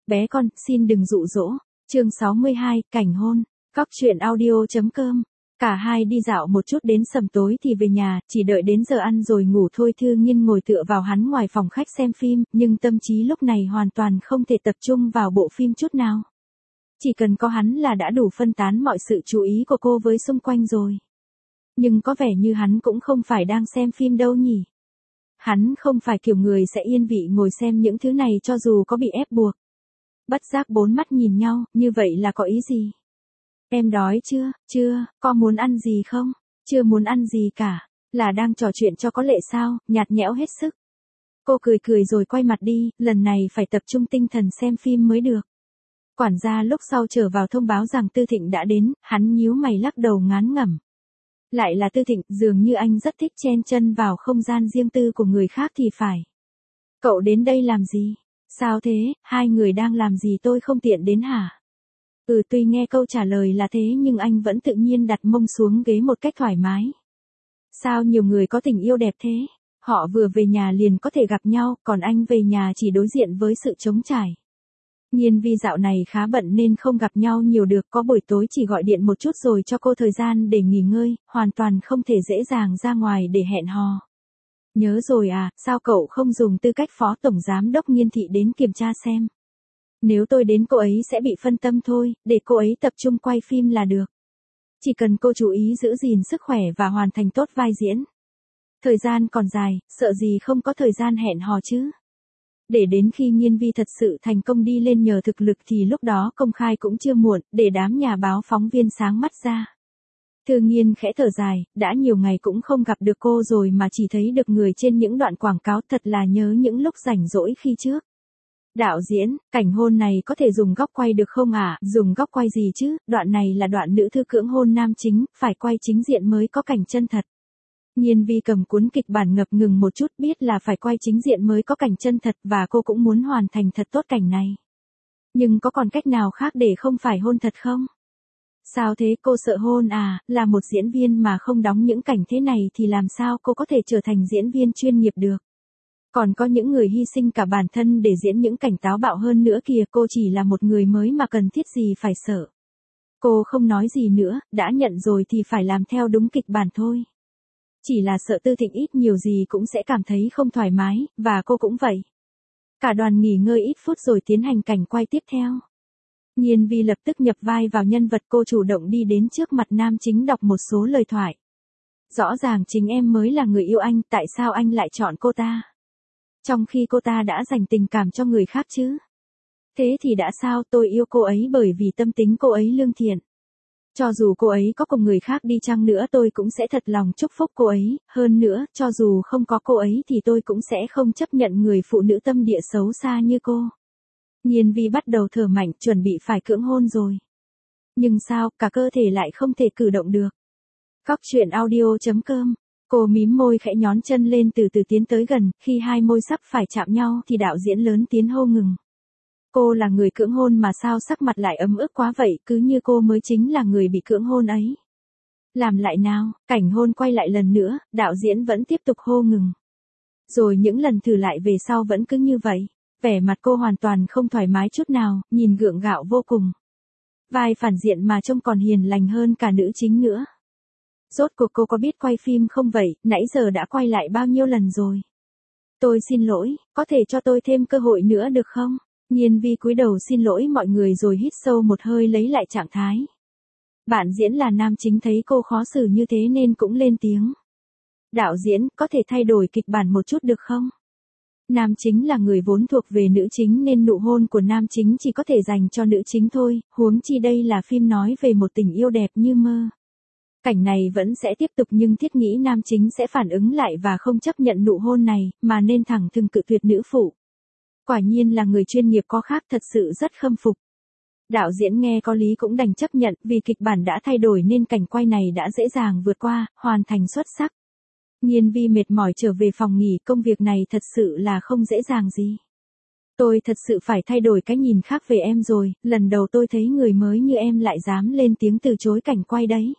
Bé con, xin đừng dụ dỗ. Chương 62, cảnh hôn. Cóc truyện audio.com. Cả hai đi dạo một chút đến sầm tối thì về nhà, chỉ đợi đến giờ ăn rồi ngủ thôi. Thư Nghiên ngồi tựa vào hắn ngoài phòng khách xem phim, nhưng tâm trí lúc này hoàn toàn không thể tập trung vào bộ phim chút nào. Chỉ cần có hắn là đã đủ phân tán mọi sự chú ý của cô với xung quanh rồi. Nhưng có vẻ như hắn cũng không phải đang xem phim đâu nhỉ. Hắn không phải kiểu người sẽ yên vị ngồi xem những thứ này cho dù có bị ép buộc. Bất giác bốn mắt nhìn nhau, như vậy là có ý gì? Em đói chưa? Chưa, có muốn ăn gì không? Chưa muốn ăn gì cả. Là đang trò chuyện cho có lệ sao, nhạt nhẽo hết sức. Cô cười cười rồi quay mặt đi, lần này phải tập trung tinh thần xem phim mới được. Quản gia lúc sau trở vào thông báo rằng Tư Thịnh đã đến, hắn nhíu mày lắc đầu ngán ngẩm. Lại là Tư Thịnh, dường như anh rất thích chen chân vào không gian riêng tư của người khác thì phải. Cậu đến đây làm gì? Sao thế, hai người đang làm gì tôi không tiện đến hả? Tuy nghe câu trả lời là thế nhưng anh vẫn tự nhiên đặt mông xuống ghế một cách thoải mái. Sao nhiều người có tình yêu đẹp thế? Họ vừa về nhà liền có thể gặp nhau, còn anh về nhà chỉ đối diện với sự trống trải. Nhiên vì dạo này khá bận nên không gặp nhau nhiều được, có buổi tối chỉ gọi điện một chút rồi cho cô thời gian để nghỉ ngơi, hoàn toàn không thể dễ dàng ra ngoài để hẹn hò. Nhớ rồi à, sao cậu không dùng tư cách phó tổng giám đốc Nhiên thị đến kiểm tra xem? Nếu tôi đến cô ấy sẽ bị phân tâm thôi, để cô ấy tập trung quay phim là được. Chỉ cần cô chú ý giữ gìn sức khỏe và hoàn thành tốt vai diễn. Thời gian còn dài, sợ gì không có thời gian hẹn hò chứ. Để đến khi Nhiên Vi thật sự thành công đi lên nhờ thực lực thì lúc đó công khai cũng chưa muộn, để đám nhà báo phóng viên sáng mắt ra. Thư Nghiên khẽ thở dài, đã nhiều ngày cũng không gặp được cô rồi mà chỉ thấy được người trên những đoạn quảng cáo, thật là nhớ những lúc rảnh rỗi khi trước. Đạo diễn, cảnh hôn này có thể dùng góc quay được không ạ? Dùng góc quay gì chứ, đoạn này là đoạn nữ thư cưỡng hôn nam chính, phải quay chính diện mới có cảnh chân thật. Nhiên Vi cầm cuốn kịch bản ngập ngừng một chút, biết là phải quay chính diện mới có cảnh chân thật và cô cũng muốn hoàn thành thật tốt cảnh này. Nhưng có còn cách nào khác để không phải hôn thật không? Sao thế, cô sợ hôn à? Là một diễn viên mà không đóng những cảnh thế này thì làm sao cô có thể trở thành diễn viên chuyên nghiệp được? Còn có những người hy sinh cả bản thân để diễn những cảnh táo bạo hơn nữa kìa, cô chỉ là một người mới mà cần thiết gì phải sợ. Cô không nói gì nữa, đã nhận rồi thì phải làm theo đúng kịch bản thôi. Chỉ là sợ Tư Thịnh ít nhiều gì cũng sẽ cảm thấy không thoải mái, và cô cũng vậy. Cả đoàn nghỉ ngơi ít phút rồi tiến hành cảnh quay tiếp theo. Nhiên Vi lập tức nhập vai vào nhân vật, cô chủ động đi đến trước mặt nam chính đọc một số lời thoại. Rõ ràng chính em mới là người yêu anh, tại sao anh lại chọn cô ta? Trong khi cô ta đã dành tình cảm cho người khác chứ. Thế thì đã sao, tôi yêu cô ấy bởi vì tâm tính cô ấy lương thiện. Cho dù cô ấy có cùng người khác đi chăng nữa tôi cũng sẽ thật lòng chúc phúc cô ấy, hơn nữa, cho dù không có cô ấy thì tôi cũng sẽ không chấp nhận người phụ nữ tâm địa xấu xa như cô. Nhiên Vi bắt đầu thở mạnh, chuẩn bị phải cưỡng hôn rồi. Nhưng sao, cả cơ thể lại không thể cử động được. Cóc truyện audio.com. Cô mím môi khẽ nhón chân lên từ từ tiến tới gần, khi hai môi sắp phải chạm nhau thì đạo diễn lớn tiếng hô ngừng. Cô là người cưỡng hôn mà sao sắc mặt lại ấm ức quá vậy, cứ như cô mới chính là người bị cưỡng hôn ấy. Làm lại nào, cảnh hôn quay lại lần nữa, đạo diễn vẫn tiếp tục hô ngừng. Rồi những lần thử lại về sau vẫn cứ như vậy, vẻ mặt cô hoàn toàn không thoải mái chút nào, nhìn gượng gạo vô cùng. Vai phản diện mà trông còn hiền lành hơn cả nữ chính nữa. Rốt cuộc cô có biết quay phim không vậy, nãy giờ đã quay lại bao nhiêu lần rồi? Tôi xin lỗi, có thể cho tôi thêm cơ hội nữa được không? Nhiên Vi cúi đầu xin lỗi mọi người rồi hít sâu một hơi lấy lại trạng thái. Bạn diễn là nam chính thấy cô khó xử như thế nên cũng lên tiếng. Đạo diễn, có thể thay đổi kịch bản một chút được không? Nam chính là người vốn thuộc về nữ chính nên nụ hôn của nam chính chỉ có thể dành cho nữ chính thôi, huống chi đây là phim nói về một tình yêu đẹp như mơ. Cảnh này vẫn sẽ tiếp tục nhưng thiết nghĩ nam chính sẽ phản ứng lại và không chấp nhận nụ hôn này, mà nên thẳng thừng cự tuyệt nữ phụ. Quả nhiên là người chuyên nghiệp có khác, thật sự rất khâm phục. Đạo diễn nghe có lý cũng đành chấp nhận, vì kịch bản đã thay đổi nên cảnh quay này đã dễ dàng vượt qua, hoàn thành xuất sắc. Nhiên Vi mệt mỏi trở về phòng nghỉ, công việc này thật sự là không dễ dàng gì. Tôi thật sự phải thay đổi cái nhìn khác về em rồi, lần đầu tôi thấy người mới như em lại dám lên tiếng từ chối cảnh quay đấy.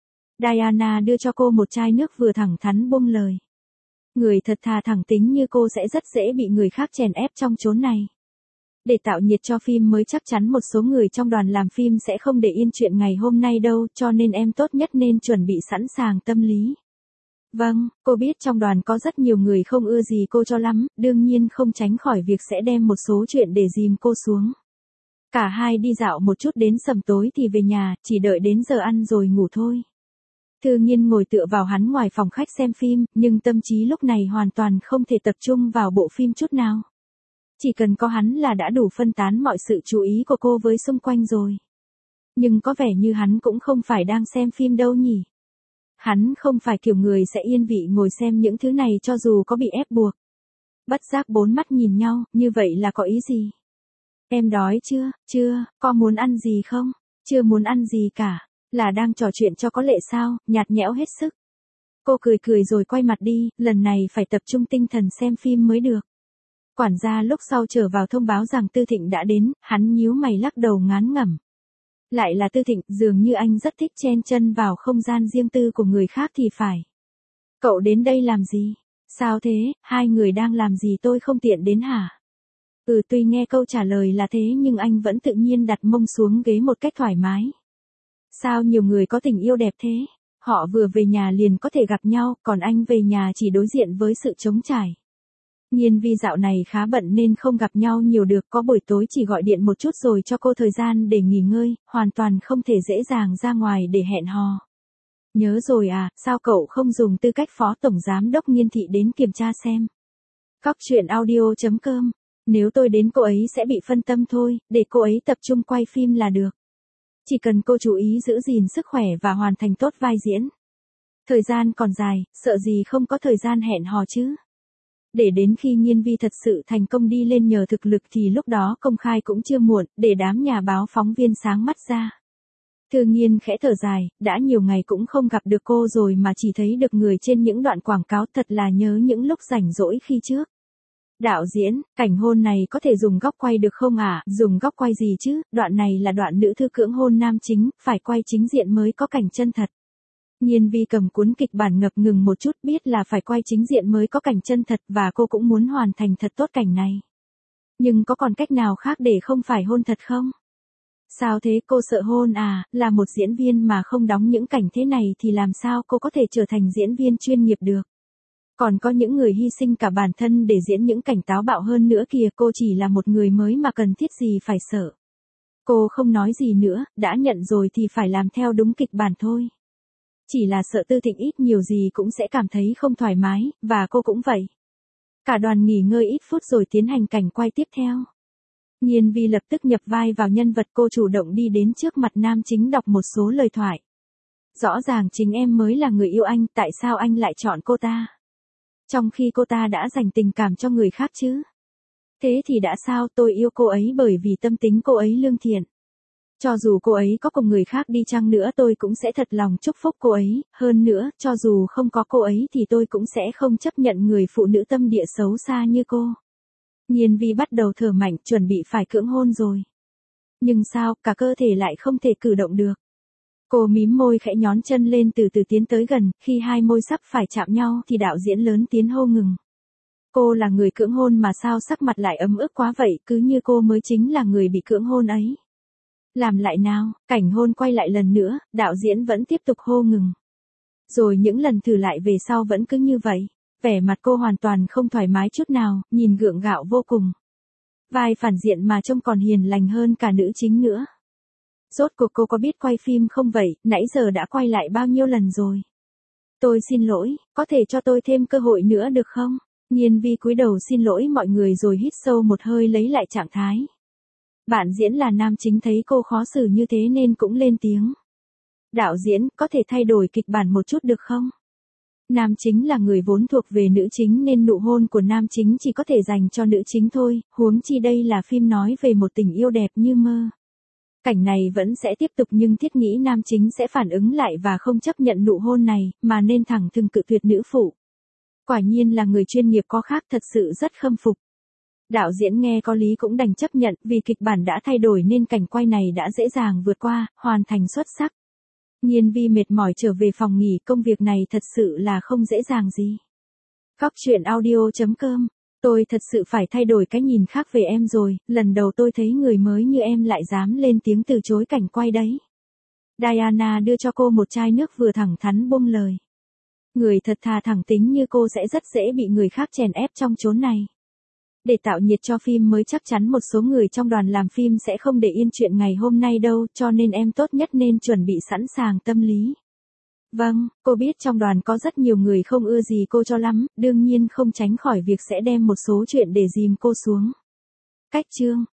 Diana đưa cho cô một chai nước vừa thẳng thắn buông lời. Người thật thà thẳng tính như cô sẽ rất dễ bị người khác chèn ép trong chốn này. Để tạo nhiệt cho phim mới chắc chắn một số người trong đoàn làm phim sẽ không để yên chuyện ngày hôm nay đâu, cho nên em tốt nhất nên chuẩn bị sẵn sàng tâm lý. Vâng, cô biết trong đoàn có rất nhiều người không ưa gì cô cho lắm, đương nhiên không tránh khỏi việc sẽ đem một số chuyện để dìm cô xuống. Cả hai đi dạo một chút đến sầm tối thì về nhà, chỉ đợi đến giờ ăn rồi ngủ thôi. Thư Nghiên ngồi tựa vào hắn ngoài phòng khách xem phim, nhưng tâm trí lúc này hoàn toàn không thể tập trung vào bộ phim chút nào. Chỉ cần có hắn là đã đủ phân tán mọi sự chú ý của cô với xung quanh rồi. Nhưng có vẻ như hắn cũng không phải đang xem phim đâu nhỉ. Hắn không phải kiểu người sẽ yên vị ngồi xem những thứ này cho dù có bị ép buộc. Bất giác bốn mắt nhìn nhau, như vậy là có ý gì? Em đói chưa? Chưa, có muốn ăn gì không? Chưa muốn ăn gì cả. Là đang trò chuyện cho có lệ sao, nhạt nhẽo hết sức. Cô cười cười rồi quay mặt đi, lần này phải tập trung tinh thần xem phim mới được. Quản gia lúc sau trở vào thông báo rằng Tư Thịnh đã đến, hắn nhíu mày lắc đầu ngán ngẩm. Lại là Tư Thịnh, dường như anh rất thích chen chân vào không gian riêng tư của người khác thì phải. Cậu đến đây làm gì? Sao thế, hai người đang làm gì tôi không tiện đến hả? Tuy nghe câu trả lời là thế nhưng anh vẫn tự nhiên đặt mông xuống ghế một cách thoải mái. Sao nhiều người có tình yêu đẹp thế? Họ vừa về nhà liền có thể gặp nhau, còn anh về nhà chỉ đối diện với sự trống trải. Nhiên Vi dạo này khá bận nên không gặp nhau nhiều được, có buổi tối chỉ gọi điện một chút rồi cho cô thời gian để nghỉ ngơi, hoàn toàn không thể dễ dàng ra ngoài để hẹn hò. Nhớ rồi à, sao cậu không dùng tư cách phó tổng giám đốc Nghiên thị đến kiểm tra xem? Cóc truyện audio.com. Nếu tôi đến cô ấy sẽ bị phân tâm thôi, để cô ấy tập trung quay phim là được. Chỉ cần cô chú ý giữ gìn sức khỏe và hoàn thành tốt vai diễn. Thời gian còn dài, sợ gì không có thời gian hẹn hò chứ. Để đến khi Nhiên Vi thật sự thành công đi lên nhờ thực lực thì lúc đó công khai cũng chưa muộn, để đám nhà báo phóng viên sáng mắt ra. Thư Nghiên khẽ thở dài, đã nhiều ngày cũng không gặp được cô rồi mà chỉ thấy được người trên những đoạn quảng cáo, thật là nhớ những lúc rảnh rỗi khi trước. Đạo diễn, cảnh hôn này có thể dùng góc quay được không ạ? Dùng góc quay gì chứ, đoạn này là đoạn nữ thư cưỡng hôn nam chính, phải quay chính diện mới có cảnh chân thật. Nhiên Vi cầm cuốn kịch bản ngập ngừng một chút, biết là phải quay chính diện mới có cảnh chân thật và cô cũng muốn hoàn thành thật tốt cảnh này. Nhưng có còn cách nào khác để không phải hôn thật không? Sao thế, cô sợ hôn à? Là một diễn viên mà không đóng những cảnh thế này thì làm sao cô có thể trở thành diễn viên chuyên nghiệp được? Còn có những người hy sinh cả bản thân để diễn những cảnh táo bạo hơn nữa kìa, cô chỉ là một người mới mà cần thiết gì phải sợ. Cô không nói gì nữa, đã nhận rồi thì phải làm theo đúng kịch bản thôi. Chỉ là sợ Tư Thịnh ít nhiều gì cũng sẽ cảm thấy không thoải mái, và cô cũng vậy. Cả đoàn nghỉ ngơi ít phút rồi tiến hành cảnh quay tiếp theo. Nhiên Vi lập tức nhập vai vào nhân vật, cô chủ động đi đến trước mặt nam chính đọc một số lời thoại. Rõ ràng chính em mới là người yêu anh, tại sao anh lại chọn cô ta? Trong khi cô ta đã dành tình cảm cho người khác chứ. Thế thì đã sao, tôi yêu cô ấy bởi vì tâm tính cô ấy lương thiện. Cho dù cô ấy có cùng người khác đi chăng nữa tôi cũng sẽ thật lòng chúc phúc cô ấy, hơn nữa, cho dù không có cô ấy thì tôi cũng sẽ không chấp nhận người phụ nữ tâm địa xấu xa như cô. Nhiên Vi bắt đầu thở mạnh, chuẩn bị phải cưỡng hôn rồi. Nhưng sao, cả cơ thể lại không thể cử động được. Cô mím môi khẽ nhón chân lên từ từ tiến tới gần, khi hai môi sắp phải chạm nhau thì đạo diễn lớn tiếng hô ngừng. Cô là người cưỡng hôn mà sao sắc mặt lại ấm ức quá vậy, cứ như cô mới chính là người bị cưỡng hôn ấy. Làm lại nào, cảnh hôn quay lại lần nữa, đạo diễn vẫn tiếp tục hô ngừng. Rồi những lần thử lại về sau vẫn cứ như vậy, vẻ mặt cô hoàn toàn không thoải mái chút nào, nhìn gượng gạo vô cùng. Vai phản diện mà trông còn hiền lành hơn cả nữ chính nữa. Rốt cuộc cô có biết quay phim không vậy, nãy giờ đã quay lại bao nhiêu lần rồi. Tôi xin lỗi, có thể cho tôi thêm cơ hội nữa được không? Nhiên Vi cúi đầu xin lỗi mọi người rồi hít sâu một hơi lấy lại trạng thái. Bạn diễn là nam chính thấy cô khó xử như thế nên cũng lên tiếng. Đạo diễn, có thể thay đổi kịch bản một chút được không? Nam chính là người vốn thuộc về nữ chính nên nụ hôn của nam chính chỉ có thể dành cho nữ chính thôi, huống chi đây là phim nói về một tình yêu đẹp như mơ. Cảnh này vẫn sẽ tiếp tục nhưng thiết nghĩ nam chính sẽ phản ứng lại và không chấp nhận nụ hôn này, mà nên thẳng thừng cự tuyệt nữ phụ. Quả nhiên là người chuyên nghiệp có khác, thật sự rất khâm phục. Đạo diễn nghe có lý cũng đành chấp nhận, vì kịch bản đã thay đổi nên cảnh quay này đã dễ dàng vượt qua, hoàn thành xuất sắc. Nhiên Vi mệt mỏi trở về phòng nghỉ, công việc này thật sự là không dễ dàng gì. Cóc truyện audio.com Tôi thật sự phải thay đổi cái nhìn khác về em rồi, lần đầu tôi thấy người mới như em lại dám lên tiếng từ chối cảnh quay đấy. Diana đưa cho cô một chai nước vừa thẳng thắn buông lời. Người thật thà thẳng tính như cô sẽ rất dễ bị người khác chèn ép trong chốn này. Để tạo nhiệt cho phim mới chắc chắn một số người trong đoàn làm phim sẽ không để yên chuyện ngày hôm nay đâu, cho nên em tốt nhất nên chuẩn bị sẵn sàng tâm lý. Vâng, cô biết trong đoàn có rất nhiều người không ưa gì cô cho lắm, đương nhiên không tránh khỏi việc sẽ đem một số chuyện để dìm cô xuống. Cách chương